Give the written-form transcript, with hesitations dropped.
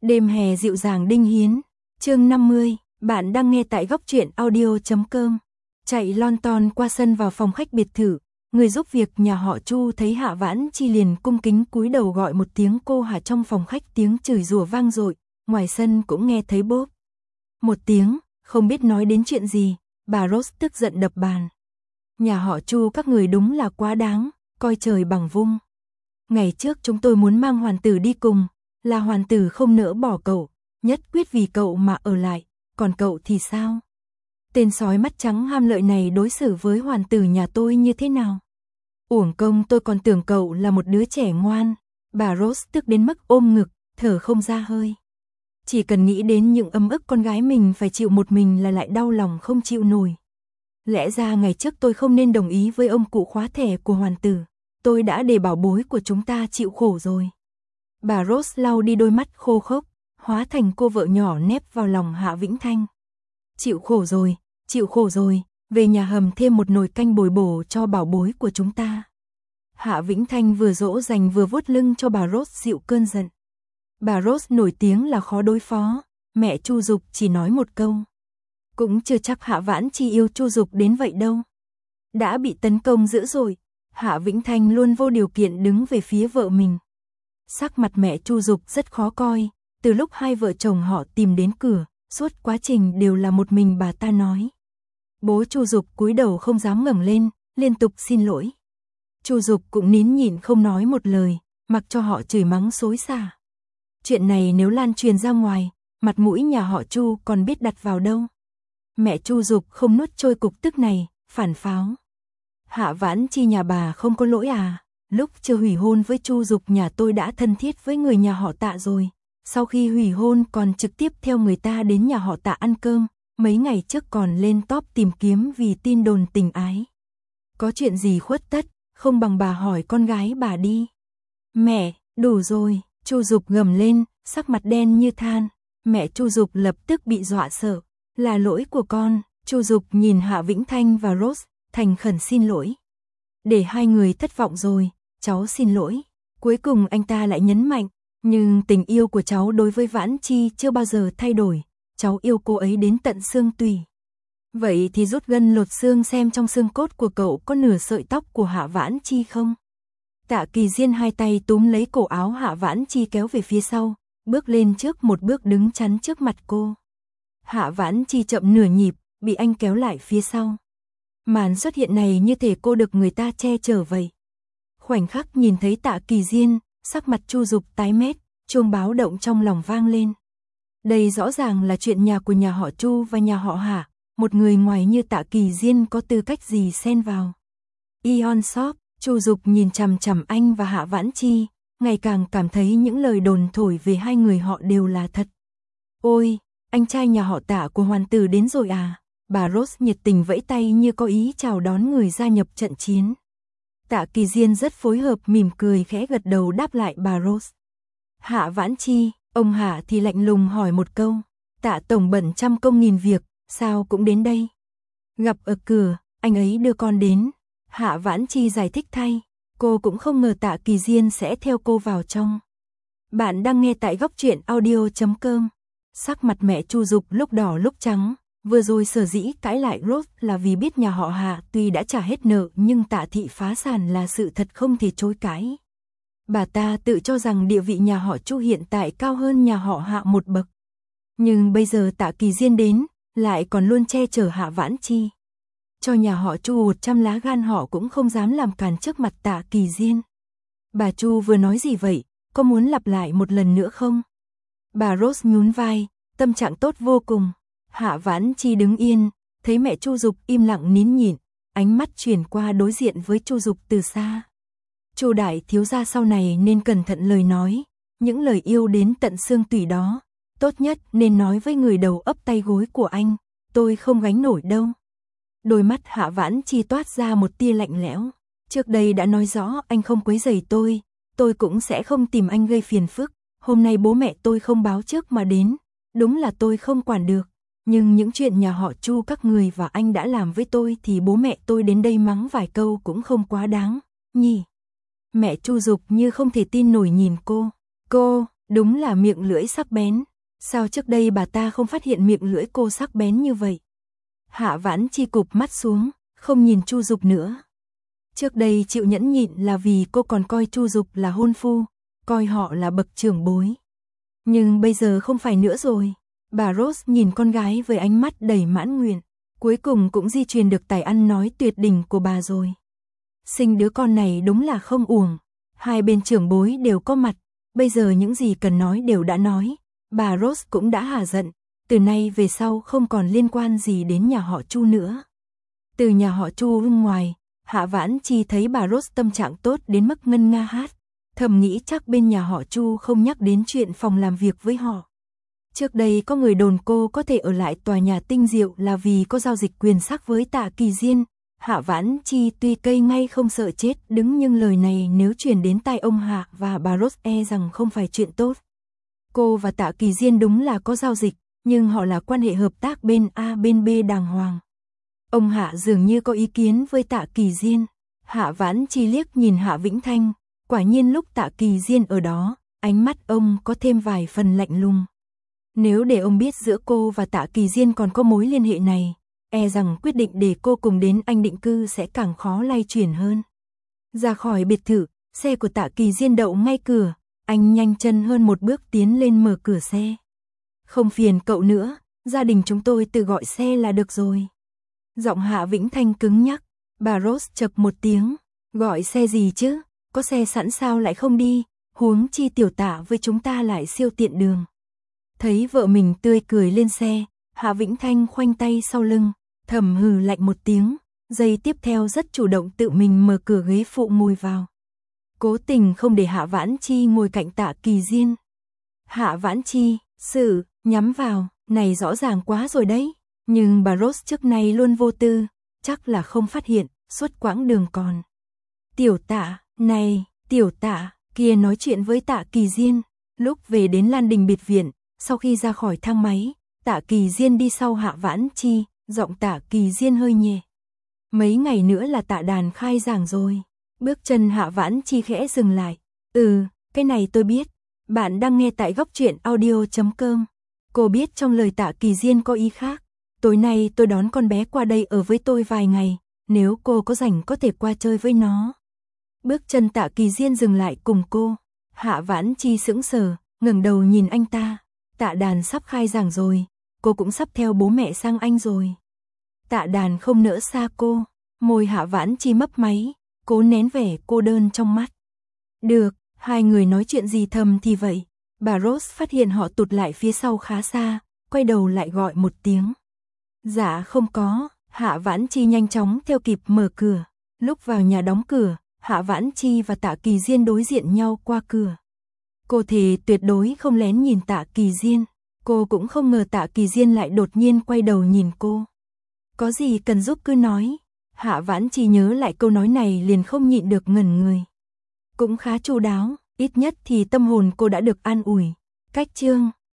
Đêm hè dịu dàng Đinh Hiến, chương 50, bạn đang nghe tại góc truyện audio.com. Chạy lon ton qua sân vào phòng khách biệt thự, người giúp việc nhà họ Chu thấy Hạ Vãn Chi liền cung kính cúi đầu gọi một tiếng cô Hạ. Trong phòng khách tiếng chửi rủa vang dội, ngoài sân cũng nghe thấy bốp một tiếng, không biết nói đến chuyện gì, bà Rose tức giận đập bàn. Nhà họ Chu các người đúng là quá đáng, coi trời bằng vung. Ngày trước chúng tôi muốn mang hoàn tử đi cùng, là hoàn tử không nỡ bỏ cậu, nhất quyết vì cậu mà ở lại, còn cậu thì sao? Tên sói mắt trắng ham lợi này đối xử với hoàn tử nhà tôi như thế nào? Uổng công tôi còn tưởng cậu là một đứa trẻ ngoan. Bà Rose tức đến mức ôm ngực, thở không ra hơi. Chỉ cần nghĩ đến những ấm ức con gái mình phải chịu một mình là lại đau lòng không chịu nổi. Lẽ ra ngày trước tôi không nên đồng ý với ông cụ khóa thẻ của hoàn tử. Tôi đã để bảo bối của chúng ta chịu khổ rồi. Bà Rose lau đi đôi mắt khô khốc, hóa thành cô vợ nhỏ nép vào lòng Hạ Vĩnh Thanh. Chịu khổ rồi, về nhà hầm thêm một nồi canh bồi bổ cho bảo bối của chúng ta. Hạ Vĩnh Thanh vừa dỗ dành vừa vuốt lưng cho bà Rose dịu cơn giận. Bà Rose nổi tiếng là khó đối phó, mẹ Chu Dục chỉ nói một câu. Cũng chưa chắc Hạ Vãn Chi yêu Chu Dục đến vậy đâu. Đã bị tấn công dữ rồi, Hạ Vĩnh Thanh luôn vô điều kiện đứng về phía vợ mình. Sắc mặt mẹ Chu Dục rất khó coi, từ lúc hai vợ chồng họ tìm đến cửa, suốt quá trình đều là một mình bà ta nói. Bố Chu Dục cúi đầu không dám ngẩng lên, liên tục xin lỗi. Chu Dục cũng nín nhịn không nói một lời, mặc cho họ chửi mắng xối xả. Chuyện này nếu lan truyền ra ngoài, mặt mũi nhà họ Chu còn biết đặt vào đâu. Mẹ Chu Dục không nuốt trôi cục tức này, phản pháo. Hạ Vãn Chi nhà bà không có lỗi à? Lúc chưa hủy hôn với Chu Dục nhà tôi đã thân thiết với người nhà họ Tạ rồi. Sau khi hủy hôn còn trực tiếp theo người ta đến nhà họ Tạ ăn cơm. Mấy ngày trước còn lên top tìm kiếm vì tin đồn tình ái. Có chuyện gì khuất tất, không bằng bà hỏi con gái bà đi. Mẹ, đủ rồi, Chu Dục gầm lên, sắc mặt đen như than. Mẹ Chu Dục lập tức bị dọa sợ. Là lỗi của con. Chu Dục nhìn Hạ Vĩnh Thanh và Rose, thành khẩn xin lỗi. Để hai người thất vọng rồi, cháu xin lỗi. Cuối cùng anh ta lại nhấn mạnh, nhưng tình yêu của cháu đối với Vãn Chi chưa bao giờ thay đổi. Cháu yêu cô ấy đến tận xương tủy. Vậy thì rút gân lột xương xem trong xương cốt của cậu có nửa sợi tóc của Hạ Vãn Chi không? Tạ Kỳ Diên hai tay túm lấy cổ áo Hạ Vãn Chi kéo về phía sau, bước lên trước một bước đứng chắn trước mặt cô. Hạ Vãn Chi chậm nửa nhịp, bị anh kéo lại phía sau. Màn xuất hiện này như thể cô được người ta che chở vậy. Khoảnh khắc nhìn thấy Tạ Kỳ Diên, sắc mặt Chu Dục tái mét, chuông báo động trong lòng vang lên. Đây rõ ràng là chuyện nhà của nhà họ Chu và nhà họ Hạ, một người ngoài như Tạ Kỳ Diên có tư cách gì xen vào. Ion Shop, Chu Dục nhìn chằm chằm anh và Hạ Vãn Chi, ngày càng cảm thấy những lời đồn thổi về hai người họ đều là thật. Ôi, anh trai nhà họ Tạ của hoàn tử đến rồi à? Bà Rose nhiệt tình vẫy tay như có ý chào đón người gia nhập trận chiến. Tạ Kỳ Diên rất phối hợp mỉm cười khẽ gật đầu đáp lại bà Rose. Hạ Vãn Chi, ông Hạ thì lạnh lùng hỏi một câu. Tạ tổng bận trăm công nghìn việc, sao cũng đến đây? Gặp ở cửa, anh ấy đưa con đến. Hạ Vãn Chi giải thích thay. Cô cũng không ngờ Tạ Kỳ Diên sẽ theo cô vào trong. Bạn đang nghe tại góc truyện audio.com. Sắc mặt mẹ Chu Dục lúc đỏ lúc trắng. Vừa rồi sở dĩ cãi lại Rose là vì biết nhà họ Hạ tuy đã trả hết nợ nhưng Tạ thị phá sản là sự thật không thể chối cãi. Bà ta tự cho rằng địa vị nhà họ Chu hiện tại cao hơn nhà họ Hạ một bậc. Nhưng bây giờ Tạ Kỳ Diên đến, lại còn luôn che chở Hạ Vãn Chi. Cho nhà họ Chu 100 lá gan họ cũng không dám làm càn trước mặt Tạ Kỳ Diên. Bà Chu vừa nói gì vậy, có muốn lặp lại một lần nữa không? Bà Rose nhún vai, tâm trạng tốt vô cùng. Hạ Vãn Chi đứng yên, thấy mẹ Chu Dục im lặng nín nhịn, ánh mắt chuyển qua đối diện với Chu Dục từ xa. Chu đại thiếu gia sau này nên cẩn thận lời nói, những lời yêu đến tận xương tủy đó, tốt nhất nên nói với người đầu ấp tay gối của anh, tôi không gánh nổi đâu. Đôi mắt Hạ Vãn Chi toát ra một tia lạnh lẽo, trước đây đã nói rõ anh không quấy rầy tôi cũng sẽ không tìm anh gây phiền phức, hôm nay bố mẹ tôi không báo trước mà đến, đúng là tôi không quản được. Nhưng những chuyện nhà họ Chu các người và anh đã làm với tôi thì bố mẹ tôi đến đây mắng vài câu cũng không quá đáng, nhỉ? Mẹ Chu Dục như không thể tin nổi nhìn cô, Đúng là miệng lưỡi sắc bén. Sao trước đây bà ta không phát hiện miệng lưỡi cô sắc bén như vậy? Hạ Vãn Chi cụp mắt xuống, không nhìn Chu Dục nữa. Trước đây chịu nhẫn nhịn là vì cô còn coi Chu Dục là hôn phu, coi họ là bậc trưởng bối. Nhưng bây giờ không phải nữa rồi. Bà Rose nhìn con gái với ánh mắt đầy mãn nguyện. Cuối cùng cũng di truyền được tài ăn nói tuyệt đỉnh của bà rồi. Sinh đứa con này đúng là không uổng. Hai bên trưởng bối đều có mặt. Bây giờ những gì cần nói đều đã nói. Bà Rose cũng đã hả giận. Từ nay về sau không còn liên quan gì đến nhà họ Chu nữa. Từ nhà họ Chu bên ngoài, Hạ Vãn Chi thấy bà Rose tâm trạng tốt đến mức ngân nga hát. Thầm nghĩ chắc bên nhà họ Chu không nhắc đến chuyện phòng làm việc với họ. Trước đây có người đồn cô có thể ở lại tòa nhà Tinh Diệu là vì có giao dịch quyền sắc với Tạ Kỳ Diên. Hạ Vãn Chi tuy cây ngay không sợ chết đứng, nhưng lời này nếu truyền đến tai ông Hạ và bà Rose e rằng không phải chuyện tốt. Cô và Tạ Kỳ Diên đúng là có giao dịch, nhưng họ là quan hệ hợp tác bên A bên B đàng hoàng. Ông Hạ dường như có ý kiến với Tạ Kỳ Diên. Hạ Vãn Chi liếc nhìn Hạ Vĩnh Thanh, quả nhiên lúc Tạ Kỳ Diên ở đó, ánh mắt ông có thêm vài phần lạnh lùng. Nếu để ông biết giữa cô và Tạ Kỳ Diên còn có mối liên hệ này, e rằng quyết định để cô cùng đến Anh định cư sẽ càng khó lay chuyển hơn. Ra khỏi biệt thự, xe của Tạ Kỳ Diên đậu ngay cửa, anh nhanh chân hơn một bước tiến lên mở cửa xe. Không phiền cậu nữa, gia đình chúng tôi tự gọi xe là được rồi. Giọng Hạ Vĩnh Thanh cứng nhắc, bà Rose chậc một tiếng, gọi xe gì chứ, có xe sẵn sao lại không đi, huống chi tiểu Tạ với chúng ta lại siêu tiện đường. Thấy vợ mình tươi cười lên xe, Hạ Vĩnh Thanh khoanh tay sau lưng, thầm hừ lạnh một tiếng, giây tiếp theo rất chủ động tự mình mở cửa ghế phụ ngồi vào. Cố tình không để Hạ Vãn Chi ngồi cạnh Tạ Kỳ Diên. Hạ Vãn Chi, nhắm vào, này rõ ràng quá rồi đấy. Nhưng bà Rose trước nay luôn vô tư, chắc là không phát hiện, suốt quãng đường còn. Tiểu Tạ, này, tiểu Tạ, kia nói chuyện với Tạ Kỳ Diên. Lúc về đến Lan Đình biệt viện, sau khi ra khỏi thang máy, Tạ Kỳ Diên đi sau Hạ Vãn Chi, giọng Tạ Kỳ Diên hơi nhẹ. Mấy ngày nữa là Tạ Đàn khai giảng rồi. Bước chân Hạ Vãn Chi khẽ dừng lại. Cái này tôi biết. Bạn đang nghe tại góc truyện audio.com. Cô biết trong lời Tạ Kỳ Diên có ý khác. Tối nay tôi đón con bé qua đây ở với tôi vài ngày. Nếu cô có rảnh có thể qua chơi với nó. Bước chân Tạ Kỳ Diên dừng lại cùng cô. Hạ Vãn Chi sững sờ, ngẩng đầu nhìn anh ta. Tạ Đàn sắp khai giảng rồi. Cô cũng sắp theo bố mẹ sang Anh rồi. Tạ Đàn không nỡ xa cô. Môi Hạ Vãn Chi mấp máy, cố nén vẻ cô đơn trong mắt. Được, hai người nói chuyện gì thầm thì vậy. Bà Rose phát hiện họ tụt lại phía sau khá xa, quay đầu lại gọi một tiếng. Dạ không có, Hạ Vãn Chi nhanh chóng theo kịp mở cửa. Lúc vào nhà đóng cửa, Hạ Vãn Chi và Tạ Kỳ Diên đối diện nhau qua cửa. Cô thì tuyệt đối không lén nhìn Tạ Kỳ Diên. Cô cũng không ngờ Tạ Kỳ Diên lại đột nhiên quay đầu nhìn cô. Có gì cần giúp cứ nói. Hạ Vãn Chi nhớ lại câu nói này liền không nhịn được ngẩn người. Cũng khá chu đáo, ít nhất thì tâm hồn cô đã được an ủi. Cách chương